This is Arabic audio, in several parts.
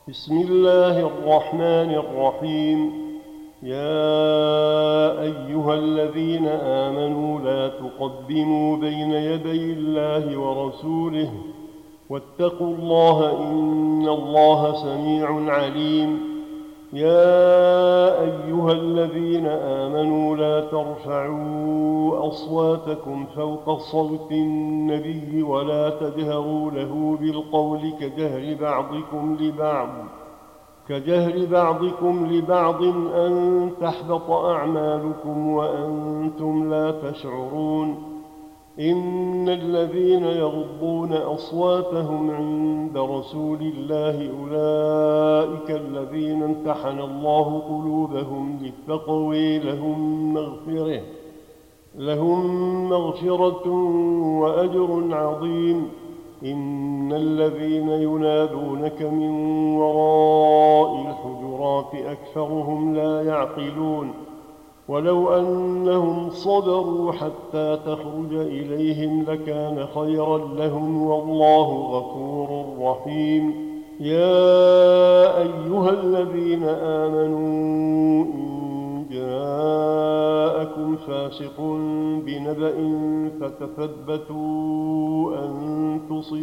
بسم الله الرحمن الرحيم. يا أيها الذين آمنوا لا تقدموا بين يدي الله ورسوله واتقوا الله إن الله سميع عليم. يا أيها الذين آمنوا لا ترفعوا أصواتكم فوق صوت النبي ولا تجهروا له بالقول كجهر بعضكم لبعض أن تحبط أعمالكم وأنتم لا تشعرون. إن الذين يغضون أصواتهم عند رسول الله أولئك الذين امتحن الله قلوبهم للتقوى لهم مغفرة وأجر عظيم. إن الذين ينادونك من وراء الحجرات أكثرهم لا يعقلون. ولو أنهم صبروا حتى تخرج إليهم لكان خيرا لهم والله غفور رحيم. يا أيها الذين آمنوا إن جاءكم فاسق بنبأ فتثبتوا أن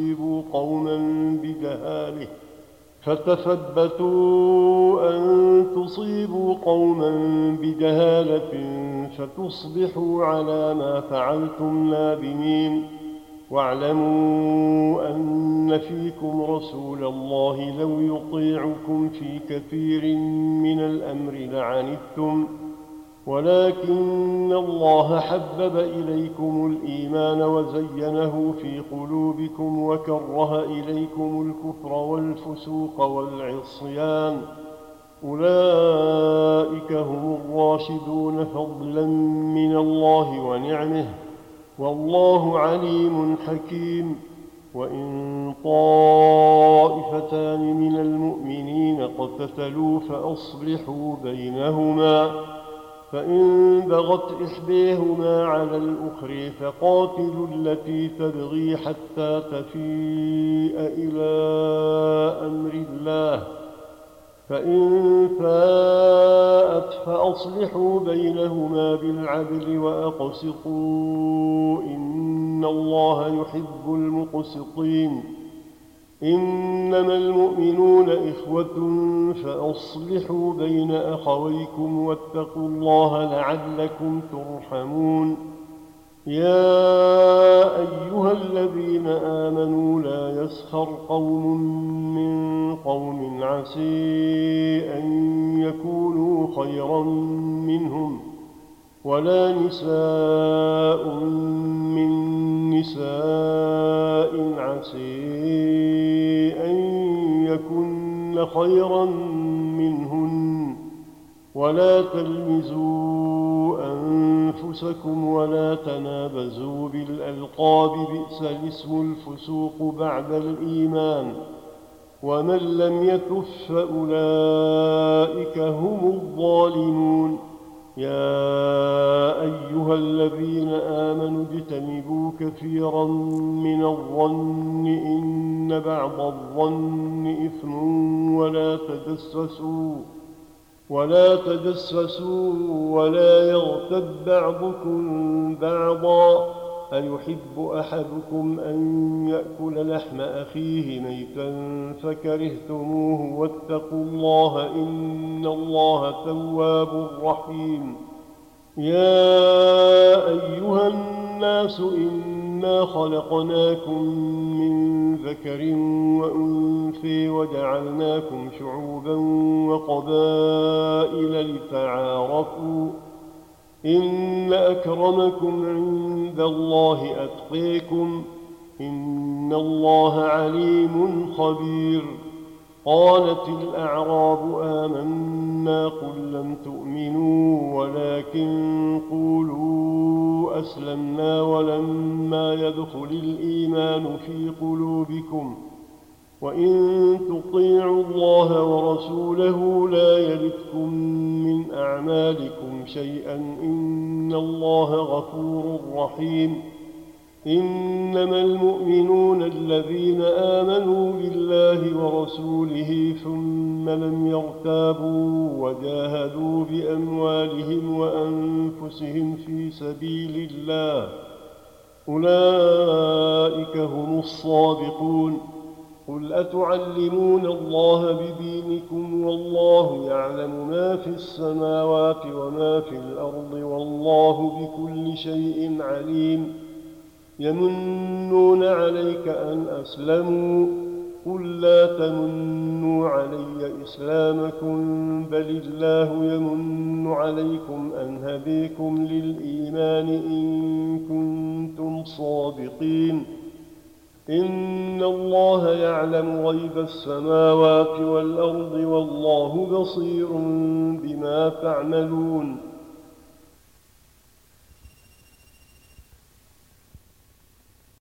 تصيبوا قوما بجهالة فتصبحوا على ما فعلتم نادمين. واعلموا أن فيكم رسول الله لو يطيعكم في كثير من الأمر لعنتم ولكن الله حبب إليكم الإيمان وزينه في قلوبكم وكره إليكم الكفر والفسوق والعصيان. أولئك هم الراشدون فضلا من الله ونعمه والله عليم حكيم. وإن طائفتان من المؤمنين اقتتلوا فأصلحوا بينهما فإن بغت إحداهما على الأخرى فقاتلوا التي تبغي حتى تفيء إلى أمر الله فإن فاءت فأصلحوا بينهما بالعدل وأقسطوا إن الله يحب المقسطين. إنما المؤمنون إخوة فأصلحوا بين أخويكم واتقوا الله لعلكم ترحمون. يا أيها الذين آمنوا لا يسخر قوم من قوم عسى أن يكونوا خيرا منهم ولا نساء من نساء عسى أن يكن خيرا منهن ولا تلمزوا أنفسكم ولا تنابزوا بالألقاب بئس الاسم الفسوق بعد الإيمان ومن لم يتب فأولئك هم الظالمون. يا أيها الذين آمنوا اجتنبوا كثيرا من الظن إن بعض الظن إثم ولا تجسسوا ولا يغتب بعضكم بعضا أيحب أحدكم أن يأكل لحم أخيه ميتا فكرهتموه واتقوا الله إن الله تواب رحيم. يا أيها الناس إنا خلقناكم من ذكر وأنثى وجعلناكم شعوبا وقبائل لتعارفوا إن أكرمكم عند الله أتقاكم إن الله عليم خبير. قالت الأعراب آمنا قل لم تؤمنوا ولكن قولوا أسلمنا ولما يدخل الإيمان في قلوبكم وإن تطيعوا الله ورسوله لا يلتكم من أعمالكم شيئا إن الله غفور رحيم. إنما المؤمنون الذين آمنوا بالله ورسوله ثم لم يرتابوا وجاهدوا بأموالهم وأنفسهم في سبيل الله، أولئك هم الصادقون. قل أتعلمون الله بدينكم والله يعلم ما في السماوات وما في الأرض والله بكل شيء عليم. يمنون عليك أن أسلموا، قل لا تمنوا علي إسلامكم بل الله يمن عليكم أن هديكم للإيمان إن كنتم صادقين. إن الله يعلم غيب السماوات والأرض والله بصير بما تعملون.